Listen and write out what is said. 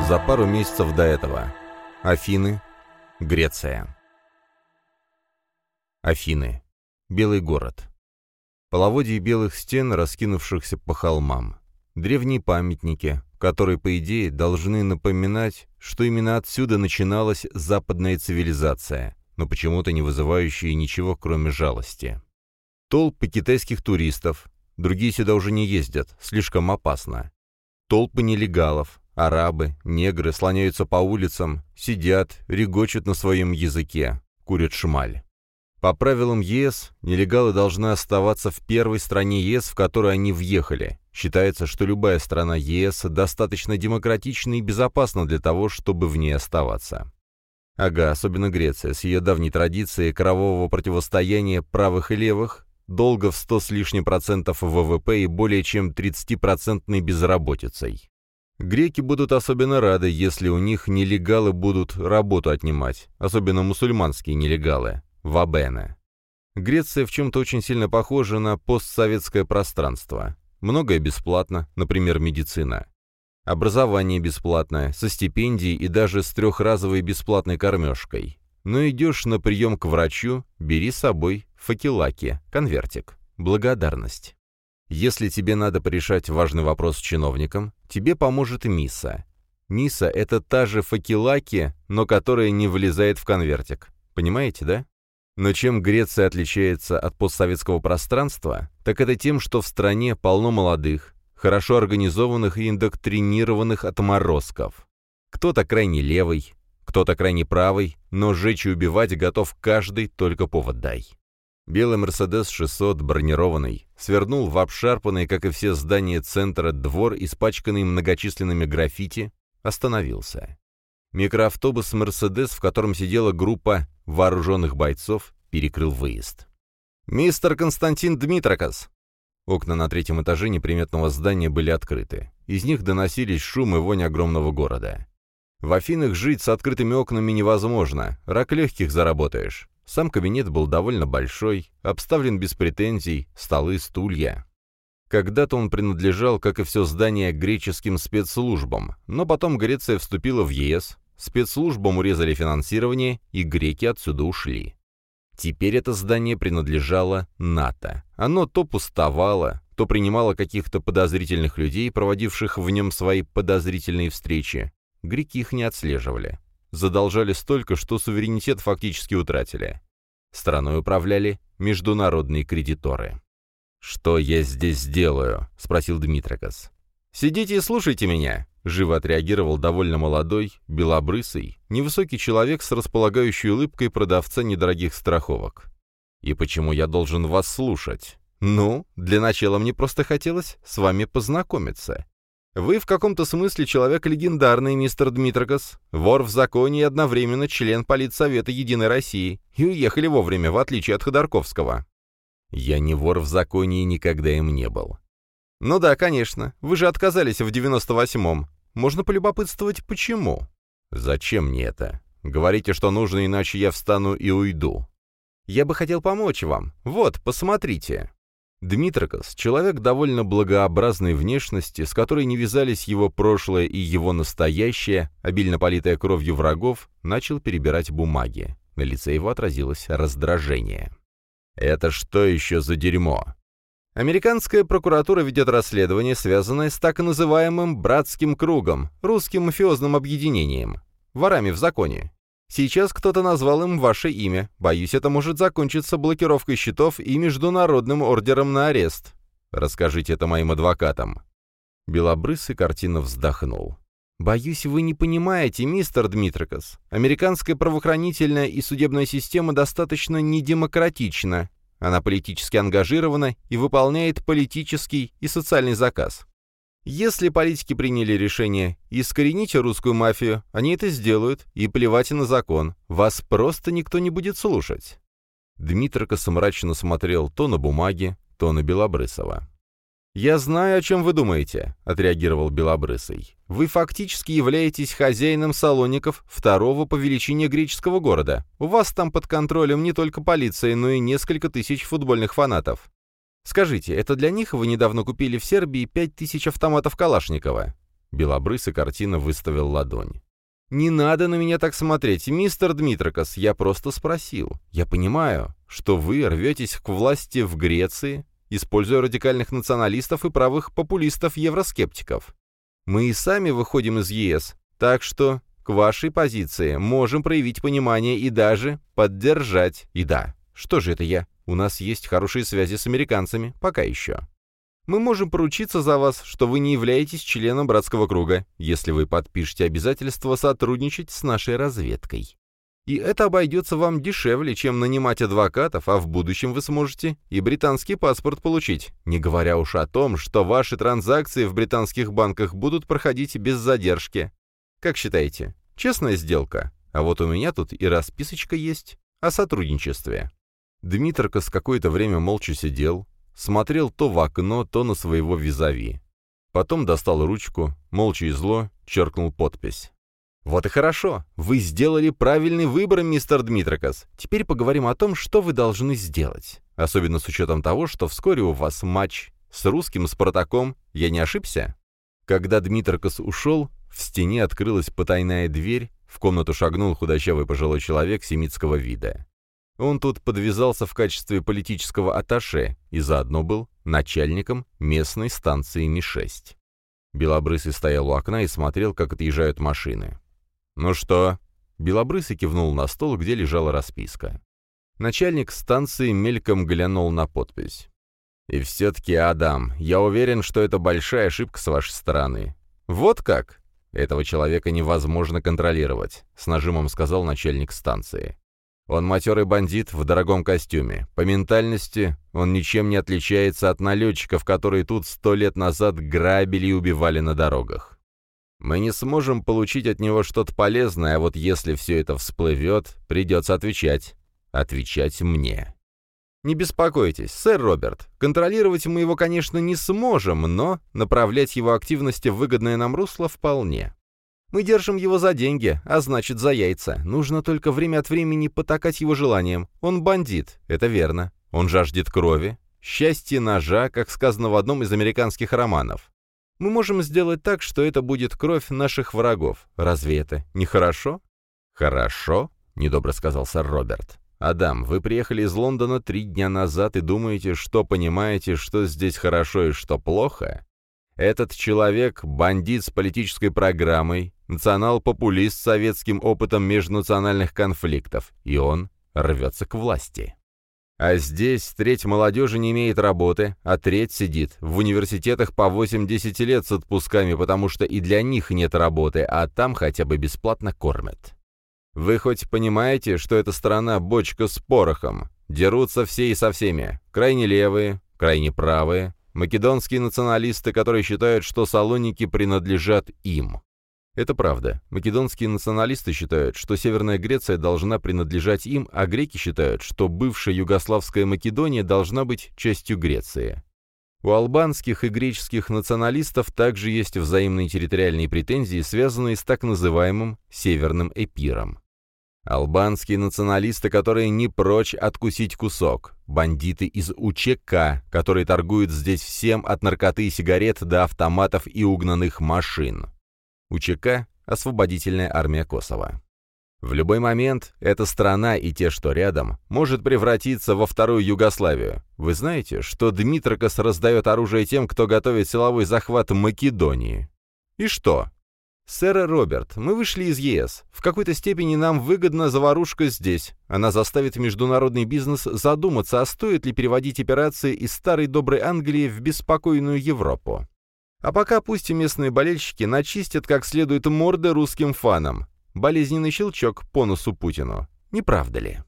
за пару месяцев до этого. Афины, Греция. Афины. Белый город. Половодье белых стен, раскинувшихся по холмам. Древние памятники, которые, по идее, должны напоминать, что именно отсюда начиналась западная цивилизация, но почему-то не вызывающие ничего, кроме жалости. Толпы китайских туристов. Другие сюда уже не ездят, слишком опасно. Толпы нелегалов. Арабы, негры слоняются по улицам, сидят, регочут на своем языке, курят шмаль. По правилам ЕС, нелегалы должны оставаться в первой стране ЕС, в которую они въехали. Считается, что любая страна ЕС достаточно демократична и безопасна для того, чтобы в ней оставаться. Ага, особенно Греция, с ее давней традицией кровавого противостояния правых и левых, долгов 100 с лишним процентов ВВП и более чем 30% безработицей. Греки будут особенно рады, если у них нелегалы будут работу отнимать, особенно мусульманские нелегалы, вабены. Греция в чем-то очень сильно похожа на постсоветское пространство. Многое бесплатно, например, медицина. Образование бесплатное, со стипендией и даже с трехразовой бесплатной кормежкой. Но идешь на прием к врачу, бери с собой факелаки, конвертик, благодарность. Если тебе надо порешать важный вопрос с чиновником, тебе поможет Миса. Миса — это та же факелаки, но которая не влезает в конвертик. Понимаете, да? Но чем Греция отличается от постсоветского пространства, так это тем, что в стране полно молодых, хорошо организованных и индоктринированных отморозков. Кто-то крайне левый, кто-то крайне правый, но сжечь и убивать готов каждый, только повод дай. Белый «Мерседес 600» бронированный свернул в обшарпанный, как и все здания центра, двор, испачканный многочисленными граффити, остановился. Микроавтобус «Мерседес», в котором сидела группа вооруженных бойцов, перекрыл выезд. «Мистер Константин Дмитракос!» Окна на третьем этаже неприметного здания были открыты. Из них доносились шум и вонь огромного города. В Афинах жить с открытыми окнами невозможно, рак легких заработаешь. Сам кабинет был довольно большой, обставлен без претензий, столы, стулья. Когда-то он принадлежал, как и все здание, греческим спецслужбам, но потом Греция вступила в ЕС, спецслужбам урезали финансирование, и греки отсюда ушли. Теперь это здание принадлежало НАТО. Оно то пустовало, то принимало каких-то подозрительных людей, проводивших в нем свои подозрительные встречи. Греки их не отслеживали. Задолжали столько, что суверенитет фактически утратили. Страной управляли международные кредиторы. «Что я здесь делаю?» — спросил Дмитракос. «Сидите и слушайте меня», — живо отреагировал довольно молодой, белобрысый, невысокий человек с располагающей улыбкой продавца недорогих страховок. «И почему я должен вас слушать?» «Ну, для начала мне просто хотелось с вами познакомиться. Вы в каком-то смысле человек легендарный, мистер Дмитракос, вор в законе и одновременно член Политсовета Единой России, и уехали вовремя, в отличие от Ходорковского». «Я не вор в законе и никогда им не был». «Ну да, конечно. Вы же отказались в 98-м. Можно полюбопытствовать, почему?» «Зачем мне это? Говорите, что нужно, иначе я встану и уйду». «Я бы хотел помочь вам. Вот, посмотрите». Дмитракос, человек довольно благообразной внешности, с которой не вязались его прошлое и его настоящее, обильно политое кровью врагов, начал перебирать бумаги. На лице его отразилось раздражение. «Это что еще за дерьмо?» Американская прокуратура ведет расследование, связанное с так называемым «братским кругом», русским мафиозным объединением, ворами в законе. Сейчас кто-то назвал им ваше имя. Боюсь, это может закончиться блокировкой счетов и международным ордером на арест. Расскажите это моим адвокатам». Белобрысый картинно вздохнул. «Боюсь, вы не понимаете, мистер Дмитракос. Американская правоохранительная и судебная система достаточно недемократична. Она политически ангажирована и выполняет политический и социальный заказ. Если политики приняли решение искоренить русскую мафию, они это сделают, и плевать на закон. Вас просто никто не будет слушать». Дмитракос мрачно смотрел то на бумаги, то на Белобрысова. «Я знаю, о чем вы думаете», — отреагировал Белобрысый. «Вы фактически являетесь хозяином Салоников, второго по величине греческого города. У вас там под контролем не только полиция, но и несколько тысяч футбольных фанатов. Скажите, это для них вы недавно купили в Сербии 5000 автоматов Калашникова? Белобрысый картина выставил ладонь. «Не надо на меня так смотреть, мистер Дмитрокос, я просто спросил. Я понимаю, что вы рветесь к власти в Греции, используя радикальных националистов и правых популистов-евроскептиков. Мы и сами выходим из ЕС, так что к вашей позиции можем проявить понимание и даже поддержать. И да, что же это я? У нас есть хорошие связи с американцами, пока еще. Мы можем поручиться за вас, что вы не являетесь членом братского круга, если вы подпишете обязательство сотрудничать с нашей разведкой. И это обойдется вам дешевле, чем нанимать адвокатов, а в будущем вы сможете и британский паспорт получить, не говоря уж о том, что ваши транзакции в британских банках будут проходить без задержки. Как считаете, честная сделка? А вот у меня тут и расписочка есть о сотрудничестве». Дмитрокос какое-то время молча сидел, смотрел то в окно, то на своего визави. Потом достал ручку, молча и зло черкнул подпись. «Вот и хорошо. Вы сделали правильный выбор, мистер Дмитрокос. Теперь поговорим о том, что вы должны сделать. Особенно с учетом того, что вскоре у вас матч с русским «Спартаком». Я не ошибся?» Когда Дмитрокос ушел, в стене открылась потайная дверь, в комнату шагнул худощавый пожилой человек семитского вида. Он тут подвязался в качестве политического атташе и заодно был начальником местной станции Ми-6. Белобрысый стоял у окна и смотрел, как отъезжают машины. «Ну что?» Белобрысый кивнул на стол, где лежала расписка. Начальник станции мельком глянул на подпись. «И все-таки, Адам, я уверен, что это большая ошибка с вашей стороны». «Вот как?» «Этого человека невозможно контролировать», — с нажимом сказал начальник станции. «Он матерый бандит в дорогом костюме. По ментальности он ничем не отличается от налетчиков, которые тут 100 лет назад грабили и убивали на дорогах. Мы не сможем получить от него что-то полезное, а вот если все это всплывет, придется отвечать. Отвечать мне». «Не беспокойтесь, сэр Роберт. Контролировать мы его, конечно, не сможем, но направлять его активности в выгодное нам русло вполне. Мы держим его за деньги, а значит за яйца. Нужно только время от времени потакать его желаниям. Он бандит, это верно. Он жаждет крови, счастья, ножа, как сказано в одном из американских романов. Мы можем сделать так, что это будет кровь наших врагов. Разве это не хорошо?» «Хорошо», — недобро сказал сэр Роберт. «Адам, вы приехали из Лондона 3 дня назад и думаете, что понимаете, что здесь хорошо и что плохо? Этот человек — бандит с политической программой, национал-популист с советским опытом межнациональных конфликтов, и он рвется к власти. А здесь треть молодежи не имеет работы, а треть сидит в университетах по 8-10 лет с отпусками, потому что и для них нет работы, а там хотя бы бесплатно кормят. Вы хоть понимаете, что эта страна бочка с порохом? Дерутся все и со всеми. Крайне левые, крайне правые, македонские националисты, которые считают, что Салоники принадлежат им. Это правда. Македонские националисты считают, что Северная Греция должна принадлежать им, а греки считают, что бывшая Югославская Македония должна быть частью Греции. У албанских и греческих националистов также есть взаимные территориальные претензии, связанные с так называемым Северным Эпиром. Албанские националисты, которые не прочь откусить кусок. Бандиты из УЧК, которые торгуют здесь всем от наркоты и сигарет до автоматов и угнанных машин. УЧК – Освободительная армия Косово. В любой момент эта страна и те, что рядом, может превратиться во вторую Югославию. Вы знаете, что Дмитрокос раздает оружие тем, кто готовит силовой захват Македонии? И что? «Сэр Роберт, мы вышли из ЕС. В какой-то степени нам выгодна заварушка здесь. Она заставит международный бизнес задуматься, а стоит ли переводить операции из старой доброй Англии в беспокойную Европу. А пока пусть и местные болельщики начистят как следует морды русским фанам. Болезненный щелчок по носу Путину. Не правда ли?»